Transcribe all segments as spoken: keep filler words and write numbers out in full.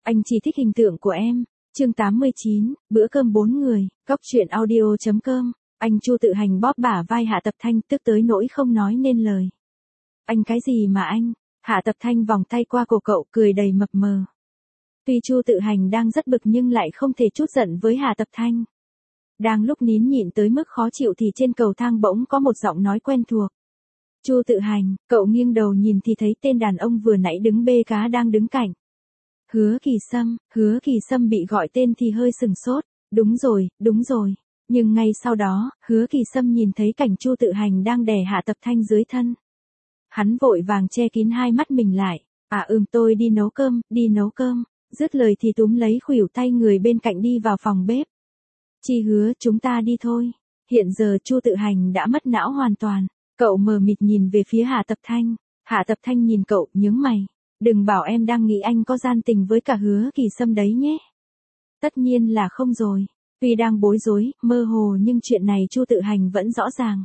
Anh chỉ thích hình tượng của em. Chương tám mươi chín, bữa cơm bốn người, góc truyện audio chấm com. Anh Chu Tự Hành bóp bả vai Hạ Tập Thanh, tức tới nỗi không nói nên lời. Anh cái gì mà anh? Hạ Tập Thanh vòng tay qua cổ cậu, cười đầy mập mờ. Tuy Chu Tự Hành đang rất bực nhưng lại không thể trút giận với Hạ Tập Thanh. Đang lúc nín nhịn tới mức khó chịu thì trên cầu thang bỗng có một giọng nói quen thuộc. Chu Tự Hành, cậu nghiêng đầu nhìn thì thấy tên đàn ông vừa nãy đứng bê cá đang đứng cạnh. Hứa Kỳ Sâm. Hứa Kỳ Sâm bị gọi tên thì hơi sừng sốt. Đúng rồi, đúng rồi. Nhưng ngay sau đó, Hứa Kỳ Sâm nhìn thấy cảnh Chu Tự Hành đang đè Hạ Tập Thanh dưới thân. Hắn vội vàng che kín hai mắt mình lại. À ừm tôi đi nấu cơm, đi nấu cơm. Dứt lời thì túm lấy khuỷu tay người bên cạnh đi vào phòng bếp. Chi Hứa, chúng ta đi thôi. Hiện giờ Chu Tự Hành đã mất não hoàn toàn. Cậu mờ mịt nhìn về phía Hạ Tập Thanh. Hạ Tập Thanh nhìn cậu, nhướng mày. Đừng bảo em đang nghĩ anh có gian tình với cả Hứa Kỳ Sâm đấy nhé. Tất nhiên là không rồi. Tuy đang bối rối, mơ hồ nhưng chuyện này Chu Tự Hành vẫn rõ ràng.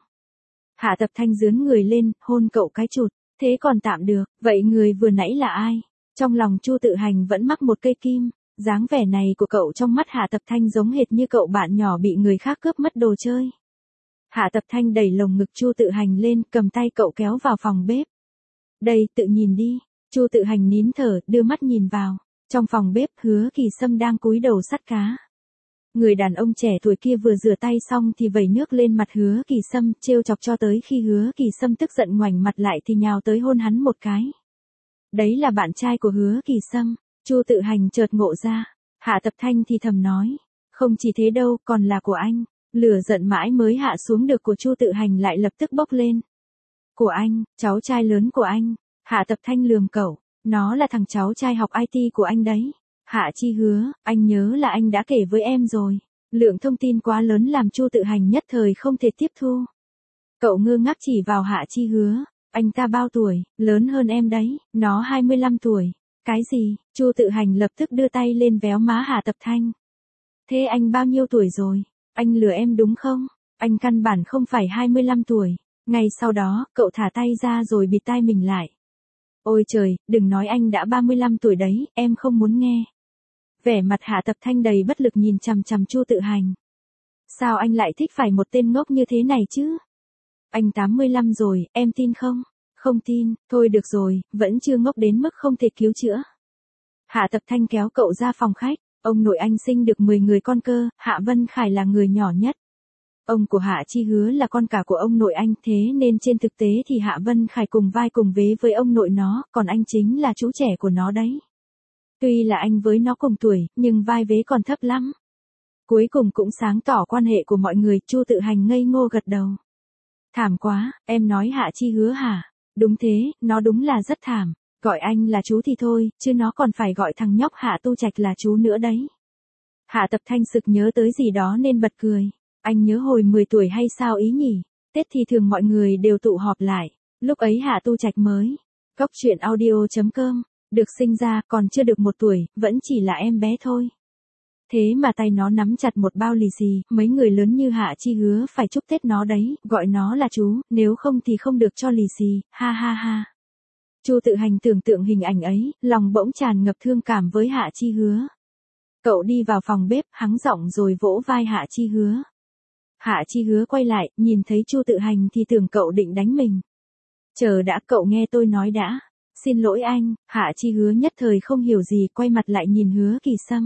Hạ Tập Thanh giương người lên, hôn cậu cái chụt. Thế còn tạm được, vậy người vừa nãy là ai? Trong lòng Chu Tự Hành vẫn mắc một cây kim. Dáng vẻ này của cậu trong mắt Hạ Tập Thanh giống hệt như cậu bạn nhỏ bị người khác cướp mất đồ chơi. Hạ Tập Thanh đẩy lồng ngực Chu Tự Hành lên, cầm tay cậu kéo vào phòng bếp. Đây, tự nhìn đi. Chu Tự Hành nín thở, đưa mắt nhìn vào. Trong phòng bếp, Hứa Kỳ Sâm đang cúi đầu sắt cá. Người đàn ông trẻ tuổi kia vừa rửa tay xong thì vẩy nước lên mặt Hứa Kỳ Sâm, trêu chọc cho tới khi Hứa Kỳ Sâm tức giận ngoảnh mặt lại thì nhào tới hôn hắn một cái. Đấy là bạn trai của Hứa Kỳ Sâm. Chu Tự Hành chợt ngộ ra. Hạ Tập Thanh thì thầm nói. Không chỉ thế đâu, còn là của anh. Lửa giận mãi mới hạ xuống được của Chu Tự Hành lại lập tức bốc lên. Của anh, cháu trai lớn của anh. Hạ Tập Thanh lườm cậu. Nó là thằng cháu trai học i tê của anh đấy. Hạ Chi Hứa, anh nhớ là anh đã kể với em rồi. Lượng thông tin quá lớn làm Chu Tự Hành nhất thời không thể tiếp thu. Cậu ngơ ngác chỉ vào Hạ Chi Hứa. Anh ta bao tuổi, lớn hơn em đấy, nó hai mươi lăm tuổi. Cái gì? Chu Tự Hành lập tức đưa tay lên véo má Hạ Tập Thanh. Thế anh bao nhiêu tuổi rồi? Anh lừa em đúng không? Anh căn bản không phải hai mươi lăm tuổi. Ngay sau đó, cậu thả tay ra rồi bịt tai mình lại. Ôi trời, đừng nói anh đã ba mươi lăm tuổi đấy, em không muốn nghe. Vẻ mặt Hạ Tập Thanh đầy bất lực nhìn chằm chằm Chu Tự Hành. Sao anh lại thích phải một tên ngốc như thế này chứ? Anh tám mươi lăm rồi, em tin không? Không tin, thôi được rồi, vẫn chưa ngốc đến mức không thể cứu chữa. Hạ Tập Thanh kéo cậu ra phòng khách. Ông nội anh sinh được mười người con cơ, Hạ Vân Khải là người nhỏ nhất. Ông của Hạ Chi Hứa là con cả của ông nội anh, thế nên trên thực tế thì Hạ Vân Khải cùng vai cùng vế với ông nội nó, còn anh chính là chú trẻ của nó đấy. Tuy là anh với nó cùng tuổi, nhưng vai vế còn thấp lắm. Cuối cùng cũng sáng tỏ quan hệ của mọi người, Chu Tự Hành ngây ngô gật đầu. Thảm quá, em nói Hạ Chi Hứa hả? Đúng thế, nó đúng là rất thảm. Gọi anh là chú thì thôi, chứ nó còn phải gọi thằng nhóc Hạ Tu Trạch là chú nữa đấy. Hạ Tập Thanh sực nhớ tới gì đó nên bật cười. Anh nhớ hồi mười tuổi hay sao ý nhỉ? Tết thì thường mọi người đều tụ họp lại. Lúc ấy Hạ Tu Trạch mới. Góc truyện audio chấm com. Được sinh ra, còn chưa được một tuổi, vẫn chỉ là em bé thôi. Thế mà tay nó nắm chặt một bao lì xì, mấy người lớn như Hạ Chi Hứa phải chúc Tết nó đấy, gọi nó là chú, nếu không thì không được cho lì xì, ha ha ha. Chu Tự Hành tưởng tượng hình ảnh ấy, lòng bỗng tràn ngập thương cảm với Hạ Chi Hứa. Cậu đi vào phòng bếp, hắng giọng rồi vỗ vai Hạ Chi Hứa. Hạ Chi Hứa quay lại, nhìn thấy Chu Tự Hành thì tưởng cậu định đánh mình. Chờ đã, cậu nghe tôi nói đã. Xin lỗi anh. Hạ Chi Hứa nhất thời không hiểu gì, quay mặt lại nhìn Hứa Kỳ Sâm.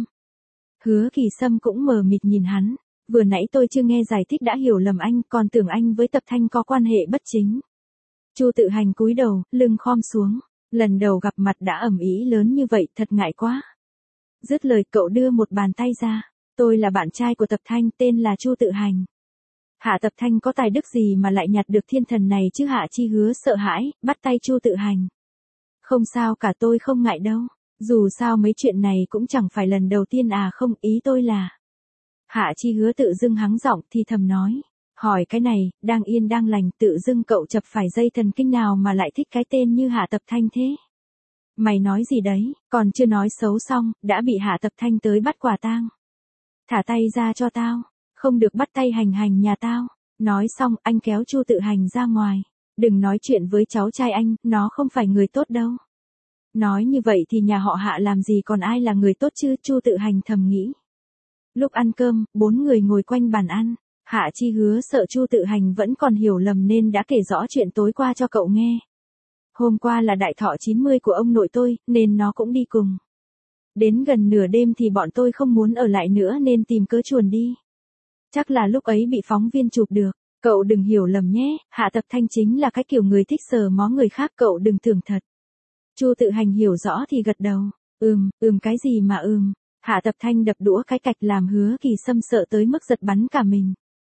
Hứa Kỳ Sâm cũng mờ mịt nhìn hắn. Vừa nãy tôi chưa nghe giải thích đã hiểu lầm anh, còn tưởng anh với Tập Thanh có quan hệ bất chính. Chu Tự Hành cúi đầu, lưng khom xuống. Lần đầu gặp mặt đã ầm ĩ lớn như vậy, thật ngại quá. Dứt lời cậu đưa một bàn tay ra. Tôi là bạn trai của Tập Thanh, tên là Chu Tự Hành. Hạ Tập Thanh có tài đức gì mà lại nhặt được thiên thần này chứ? Hạ Chi Hứa sợ hãi, bắt tay Chu Tự Hành. Không sao cả, tôi không ngại đâu. Dù sao mấy chuyện này cũng chẳng phải lần đầu tiên à, không, ý tôi là. Hạ Chi Hứa tự dưng hắng giọng thì thầm nói. Hỏi cái này, đang yên đang lành, tự dưng cậu chập phải dây thần kinh nào mà lại thích cái tên như Hạ Tập Thanh thế? Mày nói gì đấy, còn chưa nói xấu xong, đã bị Hạ Tập Thanh tới bắt quả tang. Thả tay ra cho tao, không được bắt tay hành hành nhà tao. Nói xong, anh kéo Chu Tự Hành ra ngoài. Đừng nói chuyện với cháu trai anh, nó không phải người tốt đâu. Nói như vậy thì nhà họ Hạ làm gì còn ai là người tốt chứ, Chu Tự Hành thầm nghĩ. Lúc ăn cơm, bốn người ngồi quanh bàn ăn. Hạ Chi Hứa sợ Chu Tự Hành vẫn còn hiểu lầm nên đã kể rõ chuyện tối qua cho cậu nghe. Hôm qua là đại thọ chín mươi của ông nội tôi, nên nó cũng đi cùng. Đến gần nửa đêm thì bọn tôi không muốn ở lại nữa nên tìm cớ chuồn đi. Chắc là lúc ấy bị phóng viên chụp được. Cậu đừng hiểu lầm nhé, Hạ Tập Thanh chính là cái kiểu người thích sờ mó người khác, cậu đừng tưởng thật. Chu Tự Hành hiểu rõ thì gật đầu. Ừm, ừm cái gì mà ừm. Hạ Tập Thanh đập đũa cái cạch làm Hứa Kỳ Sâm sợ tới mức giật bắn cả mình.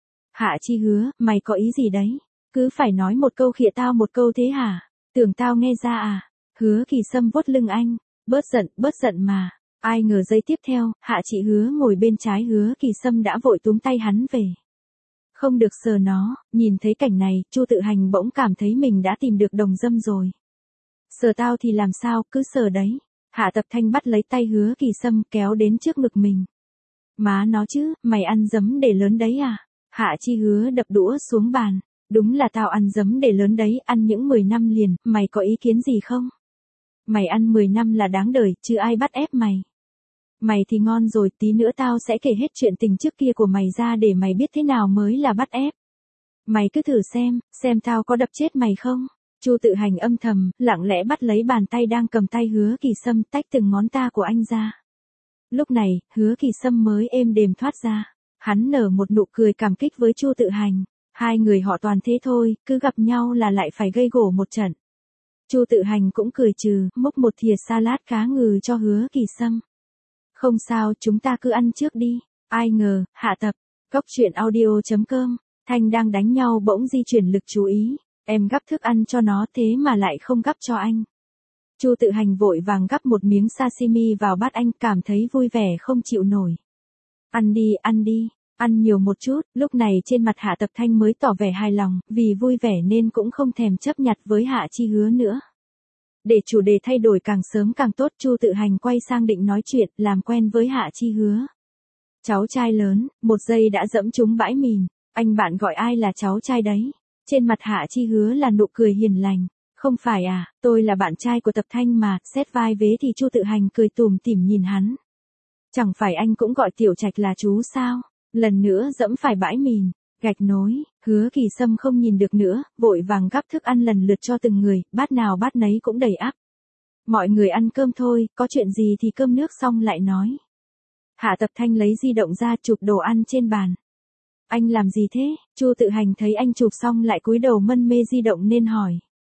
Hạ Chi Hứa, mày có ý gì đấy? Cứ phải nói một câu khịa tao một câu thế hả? Tưởng tao nghe ra à? Hứa Kỳ Sâm vuốt lưng anh. Bớt giận, bớt giận mà. Ai ngờ giây tiếp theo, Hạ Chị Hứa ngồi bên trái Hứa Kỳ Sâm đã vội túm tay hắn về. Không được sờ nó, nhìn thấy cảnh này, Chu Tự Hành bỗng cảm thấy mình đã tìm được đồng dâm rồi. Sờ tao thì làm sao, cứ sờ đấy. Hạ Tập Thanh bắt lấy tay Hứa Kỳ Sâm kéo đến trước ngực mình. Má nó chứ, mày ăn giấm để lớn đấy à? Hạ Chi Hứa đập đũa xuống bàn. Đúng là tao ăn giấm để lớn đấy, ăn những mười năm liền, mày có ý kiến gì không? Mày ăn mười năm là đáng đời, chứ ai bắt ép mày. Mày thì ngon rồi, tí nữa tao sẽ kể hết chuyện tình trước kia của mày ra để mày biết thế nào mới là bắt ép. Mày cứ thử xem, xem tao có đập chết mày không? Chu Tự Hành âm thầm, lặng lẽ bắt lấy bàn tay đang cầm tay Hứa Kỳ Sâm tách từng ngón ta của anh ra. Lúc này, Hứa Kỳ Sâm mới êm đềm thoát ra. Hắn nở một nụ cười cảm kích với Chu Tự Hành. Hai người họ toàn thế thôi, cứ gặp nhau là lại phải gây gổ một trận. Chu Tự Hành cũng cười trừ, múc một thìa salad cá ngừ cho Hứa Kỳ Sâm. Không sao, chúng ta cứ ăn trước đi. Ai ngờ, Hạ Tập, Góc Truyện Audio chấm com, Thanh đang đánh nhau bỗng di chuyển lực chú ý. Em gắp thức ăn cho nó thế mà lại không gắp cho anh. Chu Tự Hành vội vàng gắp một miếng sashimi vào bát anh, cảm thấy vui vẻ không chịu nổi. Ăn đi, ăn đi, ăn nhiều một chút. Lúc này trên mặt Hạ Tập Thanh mới tỏ vẻ hài lòng, vì vui vẻ nên cũng không thèm chấp nhặt với Hạ Chi Hứa nữa. Để chủ đề thay đổi càng sớm càng tốt, Chu Tự Hành quay sang định nói chuyện, làm quen với Hạ Chi Hứa. Cháu trai lớn, một giây đã dẫm trúng bãi mìn. Anh bạn gọi ai là cháu trai đấy? Trên mặt Hạ Chi Hứa là nụ cười hiền lành. Không phải à, tôi là bạn trai của Tập Thanh mà. Xét vai vế thì Chu Tự Hành cười tủm tỉm nhìn hắn. Chẳng phải anh cũng gọi Tiểu Trạch là chú sao? Lần nữa dẫm phải bãi mìn. Gạch nối, Hứa Kỳ Sâm không nhìn được nữa, vội vàng gắp thức ăn lần lượt cho từng người, bát nào bát nấy cũng đầy ắp. Mọi người ăn cơm thôi, có chuyện gì thì cơm nước xong lại nói. Hạ Tập Thanh lấy di động ra chụp đồ ăn trên bàn. Anh làm gì thế? Chu Tự Hành thấy anh chụp xong lại cúi đầu mân mê di động nên hỏi.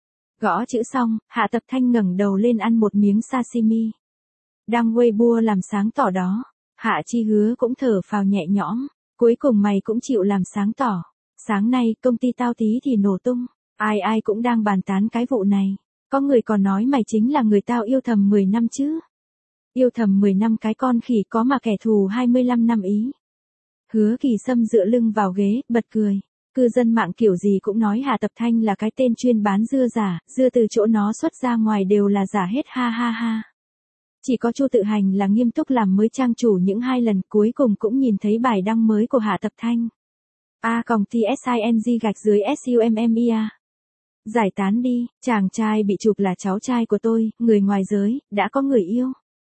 Gõ chữ xong, Hạ Tập Thanh ngẩng đầu lên ăn một miếng sashimi. Đang Weibo làm sáng tỏ đó. Hạ Chi Hứa cũng thở phào nhẹ nhõm. Cuối cùng mày cũng chịu làm sáng tỏ. Sáng nay công ty tao tí thì nổ tung. Ai ai cũng đang bàn tán cái vụ này. Có người còn nói mày chính là người tao yêu thầm mười năm chứ. Yêu thầm mười năm cái con khỉ có mà kẻ thù hai mươi lăm năm ý. Hứa Kỳ Sâm dựa lưng vào ghế, bật cười. Cư dân mạng kiểu gì cũng nói Hạ Tập Thanh là cái tên chuyên bán dưa giả, dưa từ chỗ nó xuất ra ngoài đều là giả hết, ha ha ha. Chỉ có Chu Tự Hành là nghiêm túc làm mới trang chủ những hai lần, cuối cùng cũng nhìn thấy bài đăng mới của Hạ Tập Thanh. A còng T S I N G gạch dưới S U M M I A. Giải tán đi, chàng trai bị chụp là cháu trai của tôi, người ngoài giới, đã có người yêu.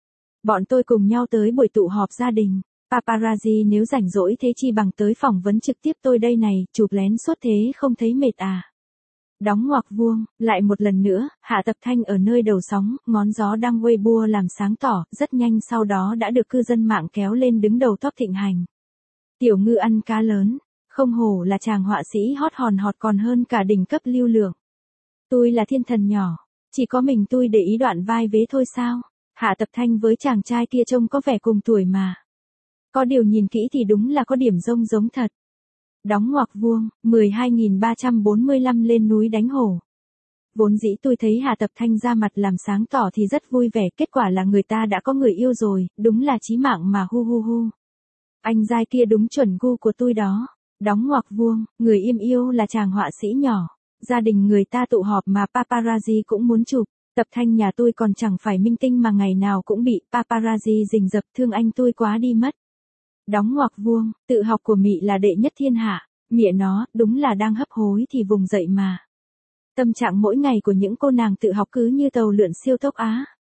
Bọn tôi cùng nhau tới buổi tụ họp gia đình. Paparazzi nếu rảnh rỗi thế chi bằng tới phỏng vấn trực tiếp tôi đây này, chụp lén suốt thế không thấy mệt à. Đóng ngoặc vuông, lại một lần nữa, Hạ Tập Thanh ở nơi đầu sóng, ngón gió đăng Weibo làm sáng tỏ, rất nhanh sau đó đã được cư dân mạng kéo lên đứng đầu top thịnh hành. Tiểu Ngư ăn cá lớn, không hổ là chàng họa sĩ hot hòn hot còn hơn cả đỉnh cấp lưu lượng. Tôi là thiên thần nhỏ, chỉ có mình tôi để ý đoạn vai vế thôi sao? Hạ Tập Thanh với chàng trai kia trông có vẻ cùng tuổi mà. Có điều nhìn kỹ thì đúng là có điểm rông giống thật. Đóng ngoặc vuông, mười hai nghìn ba trăm bốn mươi lăm lên núi đánh hổ. Vốn dĩ tôi thấy Hạ Tập Thanh ra mặt làm sáng tỏ thì rất vui vẻ, kết quả là người ta đã có người yêu rồi, đúng là chí mạng mà hu hu hu. Anh giai kia đúng chuẩn gu của tôi đó. Đóng ngoặc vuông, người im yêu là chàng họa sĩ nhỏ. Gia đình người ta tụ họp mà paparazzi cũng muốn chụp. Tập Thanh nhà tôi còn chẳng phải minh tinh mà ngày nào cũng bị paparazzi rình rập, thương anh tôi quá đi mất. Đóng ngoặc vuông, tự học của Mị là đệ nhất thiên hạ, mịa nó, đúng là đang hấp hối thì vùng dậy mà. Tâm trạng mỗi ngày của những cô nàng tự học cứ như tàu lượn siêu tốc Á.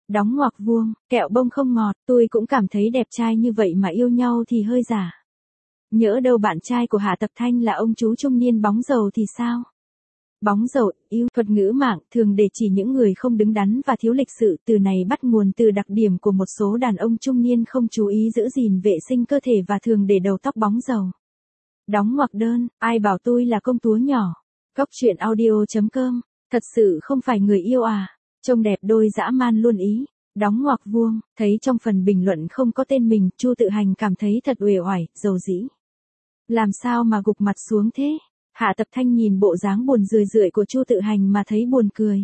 Đóng ngoặc vuông, kẹo bông không ngọt, tôi cũng cảm thấy đẹp trai như vậy mà yêu nhau thì hơi giả. Nhỡ đâu bạn trai của Hạ Tập Thanh là ông chú trung niên bóng dầu thì sao? Bóng dầu, yêu, thuật ngữ mạng, thường để chỉ những người không đứng đắn và thiếu lịch sự, từ này bắt nguồn từ đặc điểm của một số đàn ông trung niên không chú ý giữ gìn vệ sinh cơ thể và thường để đầu tóc bóng dầu. Đóng ngoặc đơn, ai bảo tôi là công chúa nhỏ. Cóc truyện audio chấm com, thật sự không phải người yêu à, trông đẹp đôi dã man luôn ý. Đóng ngoặc vuông, thấy trong phần bình luận không có tên mình, Chu Tự Hành cảm thấy thật uể oải, dầu dĩ. Làm sao mà gục mặt xuống thế? Hạ Tập Thanh nhìn bộ dáng buồn rười rượi của Chu Tự Hành mà thấy buồn cười.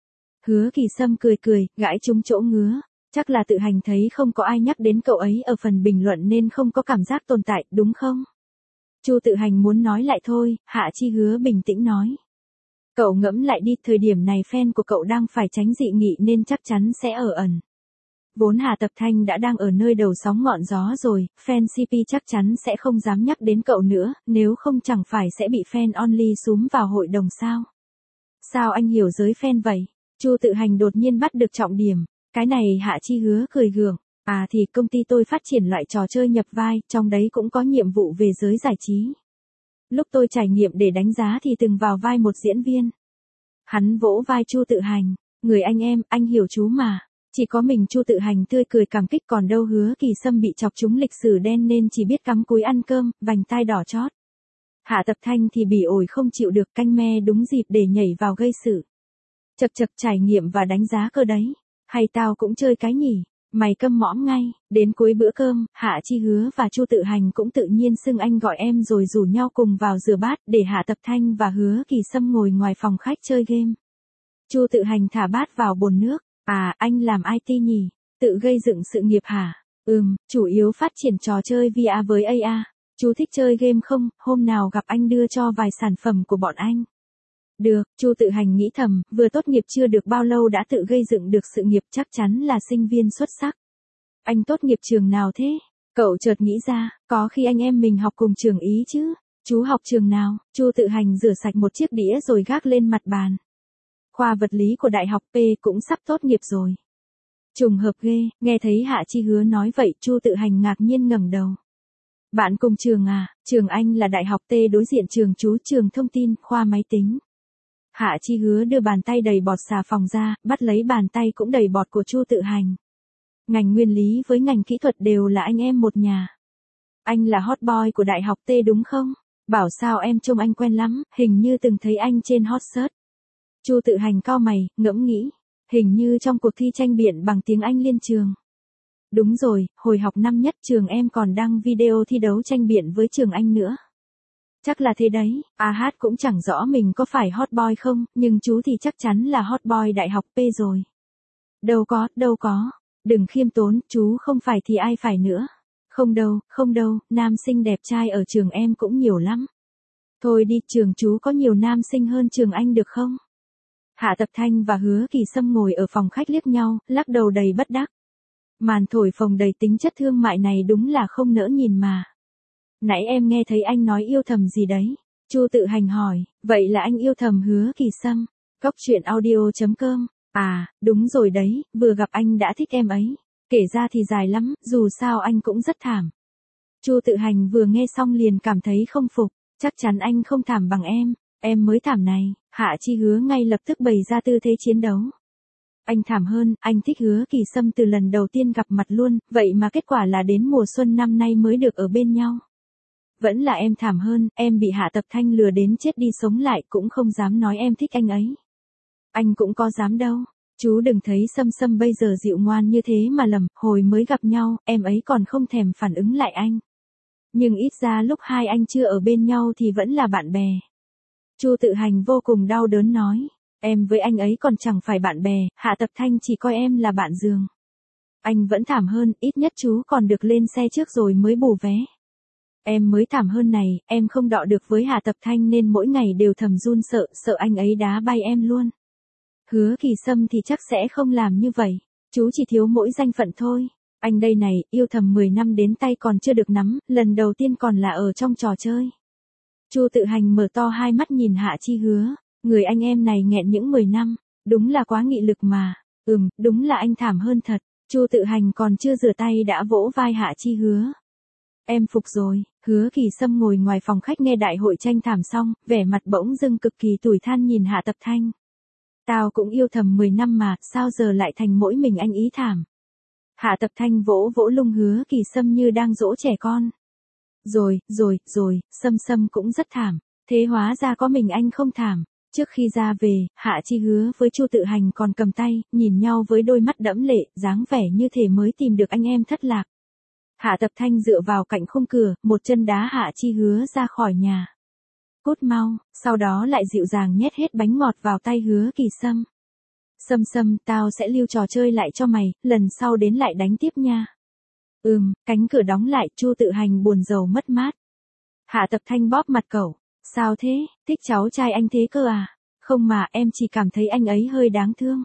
Hứa Kỳ Sâm cười cười, gãi trúng chỗ ngứa. Chắc là Tự Hành thấy không có ai nhắc đến cậu ấy ở phần bình luận nên không có cảm giác tồn tại, đúng không? Chu Tự Hành muốn nói lại thôi, Hạ Chi Hứa bình tĩnh nói. Cậu ngẫm lại đi, thời điểm này fan của cậu đang phải tránh dị nghị nên chắc chắn sẽ ở ẩn. Vốn Hà Tập Thanh đã đang ở nơi đầu sóng ngọn gió rồi, fan xê pê chắc chắn sẽ không dám nhắc đến cậu nữa, nếu không chẳng phải sẽ bị fan only súm vào hội đồng sao. Sao anh hiểu giới fan vậy? Chu Tự Hành đột nhiên bắt được trọng điểm, cái này Hạ Chi Hứa cười gượng. À thì công ty tôi phát triển loại trò chơi nhập vai, trong đấy cũng có nhiệm vụ về giới giải trí. Lúc tôi trải nghiệm để đánh giá thì từng vào vai một diễn viên. Hắn vỗ vai Chu Tự Hành, người anh em, anh hiểu chú mà. Chỉ có mình Chu Tự Hành tươi cười cảm kích, còn đâu Hứa Kỳ Sâm bị chọc trúng lịch sử đen nên chỉ biết cắm cúi ăn cơm, vành tai đỏ chót. Hạ Tập Thanh thì bỉ ổi không chịu được, canh me đúng dịp để nhảy vào gây sự. Chật chật, trải nghiệm và đánh giá cơ đấy. Hay tao cũng chơi cái nhỉ? Mày câm mõm ngay. Đến cuối bữa cơm, Hạ Chi Hứa và Chu Tự Hành cũng tự nhiên xưng anh gọi em rồi rủ nhau cùng vào rửa bát để Hạ Tập Thanh và Hứa Kỳ Sâm ngồi ngoài phòng khách chơi game. Chu Tự Hành thả bát vào bồn nước. À, anh làm i tê nhỉ? Tự gây dựng sự nghiệp hả? Ừm, chủ yếu phát triển trò chơi vê rờ với a rờ. Chú thích chơi game không? Hôm nào gặp anh đưa cho vài sản phẩm của bọn anh. Được, Chu Tự Hành nghĩ thầm, vừa tốt nghiệp chưa được bao lâu đã tự gây dựng được sự nghiệp, chắc chắn là sinh viên xuất sắc. Anh tốt nghiệp trường nào thế? Cậu chợt nghĩ ra, có khi anh em mình học cùng trường ý chứ. Chú học trường nào? Chu Tự Hành rửa sạch một chiếc đĩa rồi gác lên mặt bàn. Khoa vật lý của Đại học P, cũng sắp tốt nghiệp rồi. Trùng hợp ghê, nghe thấy Hạ Chi Hứa nói vậy, Chu Tự Hành ngạc nhiên ngẩng đầu. Bạn cùng trường à? Trường anh là Đại học T, đối diện trường chú trường thông tin, khoa máy tính. Hạ Chi Hứa đưa bàn tay đầy bọt xà phòng ra, bắt lấy bàn tay cũng đầy bọt của Chu Tự Hành. Ngành nguyên lý với ngành kỹ thuật đều là anh em một nhà. Anh là hot boy của Đại học T đúng không? Bảo sao em trông anh quen lắm, hình như từng thấy anh trên hot search. Chu Tự Hành cau mày, ngẫm nghĩ, hình như trong cuộc thi tranh biện bằng tiếng Anh liên trường. Đúng rồi, hồi học năm nhất trường em còn đăng video thi đấu tranh biện với trường Anh nữa. Chắc là thế đấy, a hát cũng chẳng rõ mình có phải hot boy không, nhưng chú thì chắc chắn là hot boy Đại học P rồi. Đâu có, đâu có, đừng khiêm tốn, chú không phải thì ai phải nữa. Không đâu, không đâu, nam sinh đẹp trai ở trường em cũng nhiều lắm. Thôi đi, trường chú có nhiều nam sinh hơn trường anh được không? Hạ Tập Thanh và Hứa Kỳ Sâm ngồi ở phòng khách liếc nhau, lắc đầu đầy bất đắc. Màn thổi phồng đầy tính chất thương mại này đúng là không nỡ nhìn mà. Nãy em nghe thấy anh nói yêu thầm gì đấy? Chu Tự Hành hỏi, vậy là anh yêu thầm Hứa Kỳ Sâm. Cóc truyện audio chấm com, à, đúng rồi đấy, vừa gặp anh đã thích em ấy. Kể ra thì dài lắm, dù sao anh cũng rất thảm. Chu Tự Hành vừa nghe xong liền cảm thấy không phục, chắc chắn anh không thảm bằng em, em mới thảm này. Hạ Chi Hứa ngay lập tức bày ra tư thế chiến đấu. Anh thảm hơn, anh thích Hứa Kỳ Sâm từ lần đầu tiên gặp mặt luôn, vậy mà kết quả là đến mùa xuân năm nay mới được ở bên nhau. Vẫn là em thảm hơn, em bị Hạ Tập Thanh lừa đến chết đi sống lại cũng không dám nói em thích anh ấy. Anh cũng có dám đâu, chú đừng thấy Sâm Sâm bây giờ dịu ngoan như thế mà lầm, hồi mới gặp nhau, em ấy còn không thèm phản ứng lại anh. Nhưng ít ra lúc hai anh chưa ở bên nhau thì vẫn là bạn bè. Chu Tự Hành vô cùng đau đớn nói, em với anh ấy còn chẳng phải bạn bè, Hạ Tập Thanh chỉ coi em là bạn giường. Anh vẫn thảm hơn, ít nhất chú còn được lên xe trước rồi mới bù vé. Em mới thảm hơn này, em không đọ được với Hạ Tập Thanh nên mỗi ngày đều thầm run sợ, sợ anh ấy đá bay em luôn. Hứa Kỳ Sâm thì chắc sẽ không làm như vậy, chú chỉ thiếu mỗi danh phận thôi. Anh đây này, yêu thầm mười năm đến tay còn chưa được nắm, lần đầu tiên còn là ở trong trò chơi. Chu Tự Hành mở to hai mắt nhìn Hạ Chi Hứa, người anh em này nghẹn những mười năm, đúng là quá nghị lực mà. Ừm, đúng là anh thảm hơn thật. Chu Tự Hành còn chưa rửa tay đã vỗ vai Hạ Chi Hứa. Em phục rồi. Hứa Kỳ Sâm ngồi ngoài phòng khách nghe đại hội tranh thảm xong, vẻ mặt bỗng dưng cực kỳ tủi than nhìn Hạ Tập Thanh. Tao cũng yêu thầm mười năm mà, sao giờ lại thành mỗi mình anh ý thảm. Hạ Tập Thanh vỗ vỗ lưng Hứa Kỳ Sâm như đang dỗ trẻ con. Rồi, rồi, rồi, Sâm Sâm cũng rất thảm. Thế hóa ra có mình anh không thảm. Trước khi ra về, Hạ Chi Hứa với Chu Tự Hành còn cầm tay, nhìn nhau với đôi mắt đẫm lệ, dáng vẻ như thể mới tìm được anh em thất lạc. Hạ Tập Thanh dựa vào cạnh khung cửa, một chân đá Hạ Chi Hứa ra khỏi nhà. Cút mau, sau đó lại dịu dàng nhét hết bánh ngọt vào tay Hứa Kỳ Sâm. Sâm Sâm, tao sẽ lưu trò chơi lại cho mày, lần sau đến lại đánh tiếp nha. Ừm, cánh cửa đóng lại, Chu Tự Hành buồn rầu mất mát. Hạ Tập Thanh bóp mặt cậu. Sao thế, thích cháu trai anh thế cơ à? Không mà, em chỉ cảm thấy anh ấy hơi đáng thương.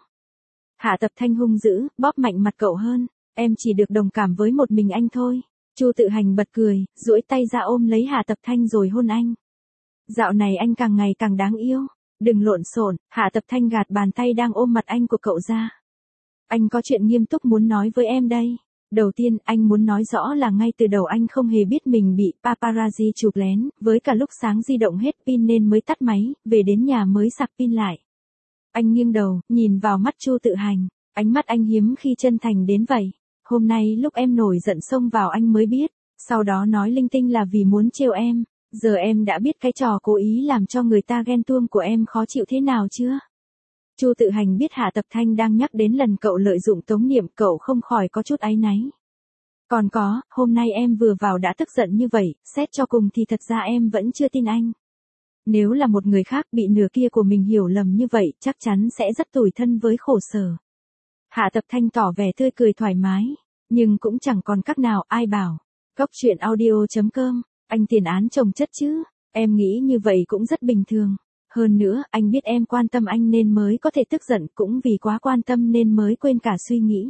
Hạ Tập Thanh hung dữ, bóp mạnh mặt cậu hơn. Em chỉ được đồng cảm với một mình anh thôi. Chu Tự Hành bật cười, duỗi tay ra ôm lấy Hạ Tập Thanh rồi hôn anh. Dạo này anh càng ngày càng đáng yêu. Đừng lộn xộn. Hạ Tập Thanh gạt bàn tay đang ôm mặt anh của cậu ra. Anh có chuyện nghiêm túc muốn nói với em đây. Đầu tiên, anh muốn nói rõ là ngay từ đầu anh không hề biết mình bị paparazzi chụp lén, với cả lúc sáng di động hết pin nên mới tắt máy, về đến nhà mới sạc pin lại. Anh nghiêng đầu, nhìn vào mắt Chu Tự Hành, ánh mắt anh hiếm khi chân thành đến vậy. Hôm nay lúc em nổi giận xông vào anh mới biết, sau đó nói linh tinh là vì muốn trêu em, giờ em đã biết cái trò cố ý làm cho người ta ghen tuông của em khó chịu thế nào chưa? Chu Tự Hành biết Hạ Tập Thanh đang nhắc đến lần cậu lợi dụng Tống Niệm, cậu không khỏi có chút áy náy. Còn có, hôm nay em vừa vào đã tức giận như vậy, xét cho cùng thì thật ra em vẫn chưa tin anh. Nếu là một người khác bị nửa kia của mình hiểu lầm như vậy, chắc chắn sẽ rất tủi thân với khổ sở. Hạ Tập Thanh tỏ vẻ tươi cười thoải mái, nhưng cũng chẳng còn cách nào, ai bảo. Cốc truyện audio chấm com, anh tiền án chồng chất chứ, em nghĩ như vậy cũng rất bình thường. Hơn nữa, anh biết em quan tâm anh nên mới có thể tức giận, cũng vì quá quan tâm nên mới quên cả suy nghĩ.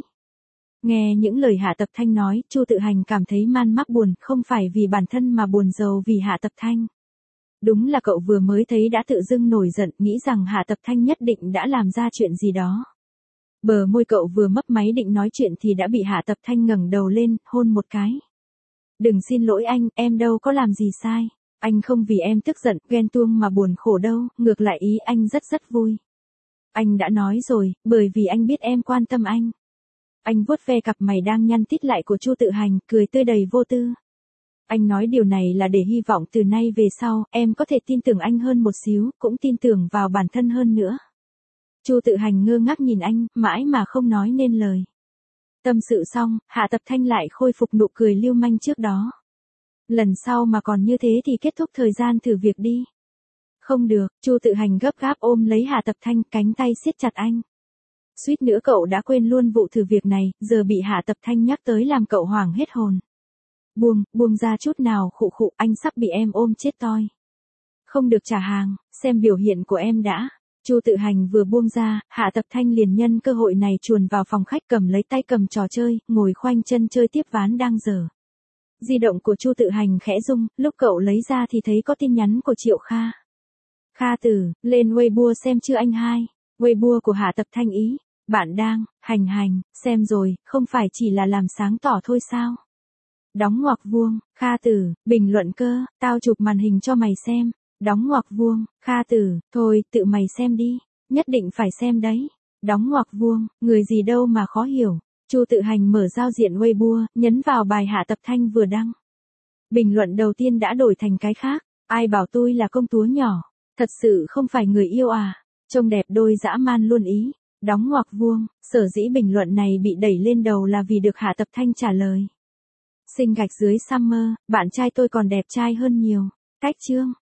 Nghe những lời Hạ Tập Thanh nói, Chu Tự Hành cảm thấy man mác buồn, không phải vì bản thân mà buồn rầu vì Hạ Tập Thanh. Đúng là cậu vừa mới thấy đã tự dưng nổi giận, nghĩ rằng Hạ Tập Thanh nhất định đã làm ra chuyện gì đó. Bờ môi cậu vừa mấp máy định nói chuyện thì đã bị Hạ Tập Thanh ngẩng đầu lên, hôn một cái. Đừng xin lỗi anh, em đâu có làm gì sai. Anh không vì em tức giận, ghen tuông mà buồn khổ đâu, ngược lại ý anh rất rất vui. Anh đã nói rồi, bởi vì anh biết em quan tâm anh. Anh vuốt ve cặp mày đang nhăn tít lại của Chu Tự Hành, cười tươi đầy vô tư. Anh nói điều này là để hy vọng từ nay về sau, em có thể tin tưởng anh hơn một xíu, cũng tin tưởng vào bản thân hơn nữa. Chu Tự Hành ngơ ngác nhìn anh, mãi mà không nói nên lời. Tâm sự xong, Hạ Tập Thanh lại khôi phục nụ cười lưu manh trước đó. Lần sau mà còn như thế thì kết thúc thời gian thử việc đi. Không được, Chu Tự Hành gấp gáp ôm lấy Hạ Tập Thanh, cánh tay siết chặt anh. Suýt nữa cậu đã quên luôn vụ thử việc này, giờ bị Hạ Tập Thanh nhắc tới làm cậu hoảng hết hồn. Buông, buông ra chút nào, khụ khụ, anh sắp bị em ôm chết toi. Không được trả hàng, xem biểu hiện của em đã. Chu Tự Hành vừa buông ra, Hạ Tập Thanh liền nhân cơ hội này chuồn vào phòng khách, cầm lấy tay cầm trò chơi, ngồi khoanh chân chơi tiếp ván đang dở. Di động của Chu Tự Hành khẽ rung, lúc cậu lấy ra thì thấy có tin nhắn của Triệu Kha. Kha Tử, lên Weibo xem chưa anh hai. Weibo của Hạ Tập Thanh ý. Bạn đang, hành hành, xem rồi, không phải chỉ là làm sáng tỏ thôi sao? Đóng ngoặc vuông, Kha Tử, bình luận cơ, tao chụp màn hình cho mày xem. Đóng ngoặc vuông, Kha Tử, thôi, tự mày xem đi, nhất định phải xem đấy. Đóng ngoặc vuông, người gì đâu mà khó hiểu. Chu Tự Hành mở giao diện Weibo, nhấn vào bài Hạ Tập Thanh vừa đăng. Bình luận đầu tiên đã đổi thành cái khác. Ai bảo tôi là công chúa nhỏ, thật sự không phải người yêu à, trông đẹp đôi dã man luôn ý. Đóng ngoặc vuông, sở dĩ bình luận này bị đẩy lên đầu là vì được Hạ Tập Thanh trả lời. Sinh gạch dưới Summer, bạn trai tôi còn đẹp trai hơn nhiều. Cách chương.